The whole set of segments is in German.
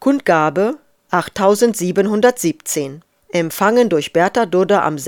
Kundgabe 8717. Empfangen durch Bertha Dudder am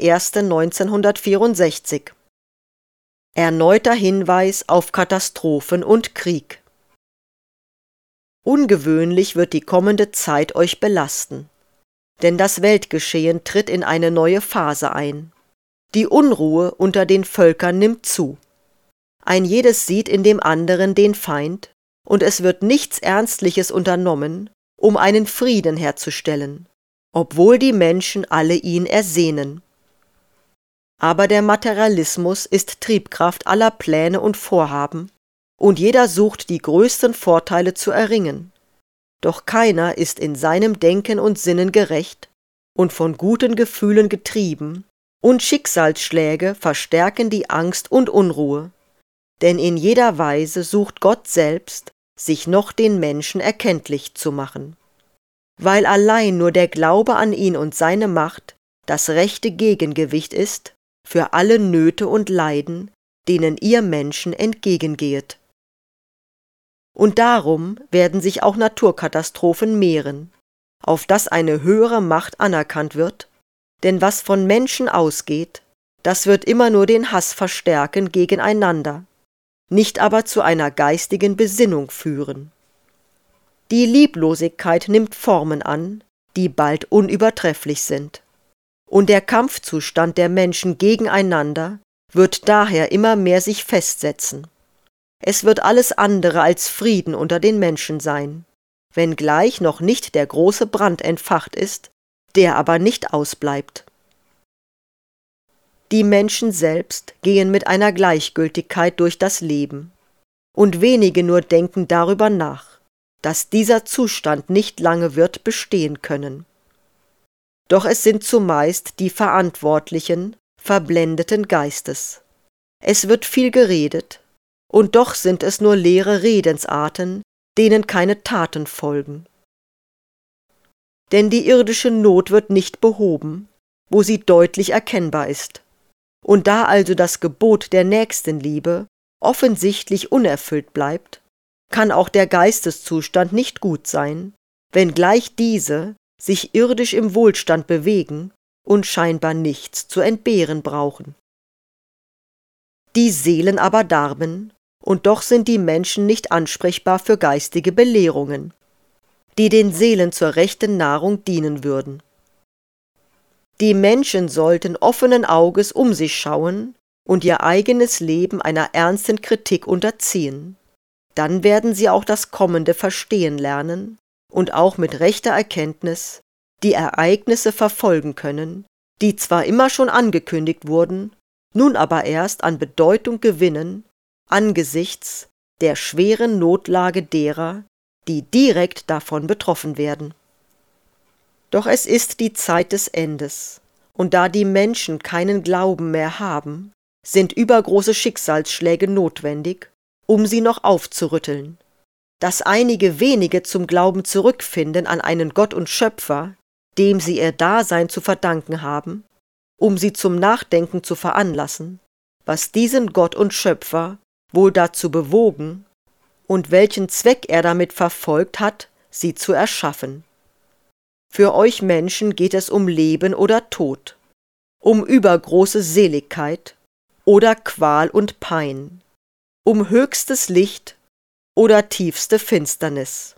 6.01.1964. Erneuter Hinweis auf Katastrophen und Krieg. Ungewöhnlich wird die kommende Zeit euch belasten, denn das Weltgeschehen tritt in eine neue Phase ein. Die Unruhe unter den Völkern nimmt zu. Ein jedes sieht in dem anderen den Feind, und es wird nichts Ernstliches unternommen, um einen Frieden herzustellen, obwohl die Menschen alle ihn ersehnen. Aber der Materialismus ist Triebkraft aller Pläne und Vorhaben, und jeder sucht die größten Vorteile zu erringen. Doch keiner ist in seinem Denken und Sinnen gerecht und von guten Gefühlen getrieben, und Schicksalsschläge verstärken die Angst und Unruhe. Denn in jeder Weise sucht Gott selbst, sich noch den Menschen erkenntlich zu machen. Weil allein nur der Glaube an ihn und seine Macht das rechte Gegengewicht ist für alle Nöte und Leiden, denen ihr Menschen entgegengehet. Und darum werden sich auch Naturkatastrophen mehren, auf dass eine höhere Macht anerkannt wird, denn was von Menschen ausgeht, das wird immer nur den Hass verstärken gegeneinander, nicht aber zu einer geistigen Besinnung führen. Die Lieblosigkeit nimmt Formen an, die bald unübertrefflich sind, und der Kampfzustand der Menschen gegeneinander wird daher immer mehr sich festsetzen. Es wird alles andere als Frieden unter den Menschen sein, wenngleich noch nicht der große Brand entfacht ist, der aber nicht ausbleibt. Die Menschen selbst gehen mit einer Gleichgültigkeit durch das Leben, und wenige nur denken darüber nach, dass dieser Zustand nicht lange wird bestehen können. Doch es sind zumeist die Verantwortlichen verblendeten Geistes. Es wird viel geredet, und doch sind es nur leere Redensarten, denen keine Taten folgen. Denn die irdische Not wird nicht behoben, wo sie deutlich erkennbar ist. Und da also das Gebot der Nächstenliebe offensichtlich unerfüllt bleibt, kann auch der Geisteszustand nicht gut sein, wenngleich diese sich irdisch im Wohlstand bewegen und scheinbar nichts zu entbehren brauchen. Die Seelen aber darben, und doch sind die Menschen nicht ansprechbar für geistige Belehrungen, die den Seelen zur rechten Nahrung dienen würden. Die Menschen sollten offenen Auges um sich schauen und ihr eigenes Leben einer ernsten Kritik unterziehen. Dann werden sie auch das Kommende verstehen lernen und auch mit rechter Erkenntnis die Ereignisse verfolgen können, die zwar immer schon angekündigt wurden, nun aber erst an Bedeutung gewinnen angesichts der schweren Notlage derer, die direkt davon betroffen werden. Doch es ist die Zeit des Endes, und da die Menschen keinen Glauben mehr haben, sind übergroße Schicksalsschläge notwendig, um sie noch aufzurütteln. Dass einige wenige zum Glauben zurückfinden an einen Gott und Schöpfer, dem sie ihr Dasein zu verdanken haben, um sie zum Nachdenken zu veranlassen, was diesen Gott und Schöpfer wohl dazu bewogen und welchen Zweck er damit verfolgt hat, sie zu erschaffen. Für euch Menschen geht es um Leben oder Tod, um übergroße Seligkeit oder Qual und Pein, um höchstes Licht oder tiefste Finsternis.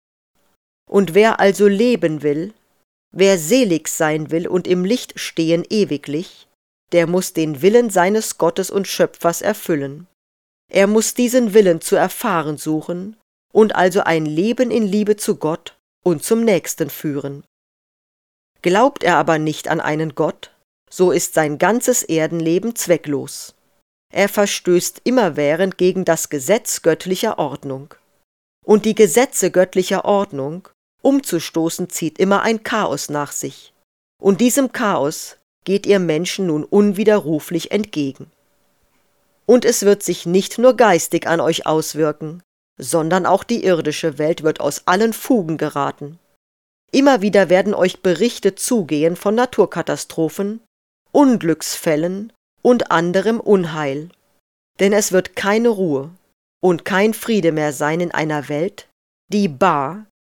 Und wer also leben will, wer selig sein will und im Licht stehen ewiglich, der muß den Willen seines Gottes und Schöpfers erfüllen. Er muß diesen Willen zu erfahren suchen und also ein Leben in Liebe zu Gott und zum Nächsten führen. Glaubt er aber nicht an einen Gott, so ist sein ganzes Erdenleben zwecklos. Er verstößt immerwährend gegen das Gesetz göttlicher Ordnung. Und die Gesetze göttlicher Ordnung umzustoßen zieht immer ein Chaos nach sich. Und diesem Chaos geht ihr Menschen nun unwiderruflich entgegen. Und es wird sich nicht nur geistig an euch auswirken, sondern auch die irdische Welt wird aus allen Fugen geraten. Immer wieder werden euch Berichte zugehen von Naturkatastrophen, Unglücksfällen und anderem Unheil. Denn es wird keine Ruhe und kein Friede mehr sein in einer Welt, die bar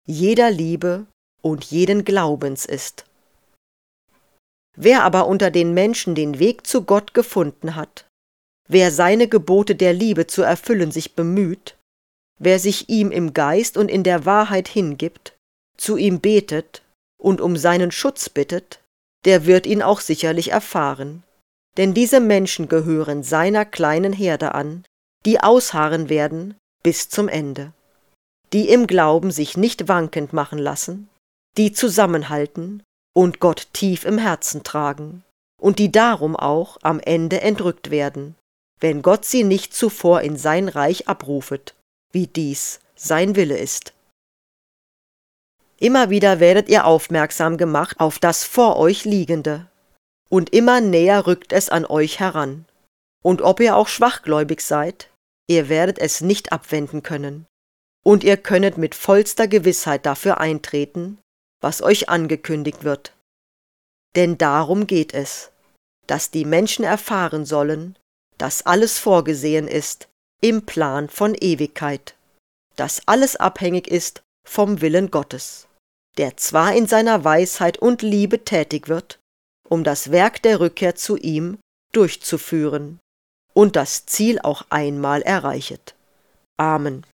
jeder Liebe und jeden Glaubens ist. Wer aber unter den Menschen den Weg zu Gott gefunden hat, wer seine Gebote der Liebe zu erfüllen sich bemüht, wer sich ihm im Geist und in der Wahrheit hingibt, zu ihm betet und um seinen Schutz bittet, der wird ihn auch sicherlich erfahren. Denn diese Menschen gehören seiner kleinen Herde an, die ausharren werden bis zum Ende, die im Glauben sich nicht wankend machen lassen, die zusammenhalten und Gott tief im Herzen tragen und die darum auch am Ende entrückt werden, wenn Gott sie nicht zuvor in sein Reich abrufet, wie dies sein Wille ist. Immer wieder werdet ihr aufmerksam gemacht auf das vor euch Liegende, und immer näher rückt es an euch heran. Und ob ihr auch schwachgläubig seid, ihr werdet es nicht abwenden können, und ihr könnet mit vollster Gewissheit dafür eintreten, was euch angekündigt wird. Denn darum geht es, dass die Menschen erfahren sollen, dass alles vorgesehen ist im Plan von Ewigkeit, dass alles abhängig ist vom Willen Gottes, der zwar in seiner Weisheit und Liebe tätig wird, um das Werk der Rückkehr zu ihm durchzuführen und das Ziel auch einmal erreichet. Amen.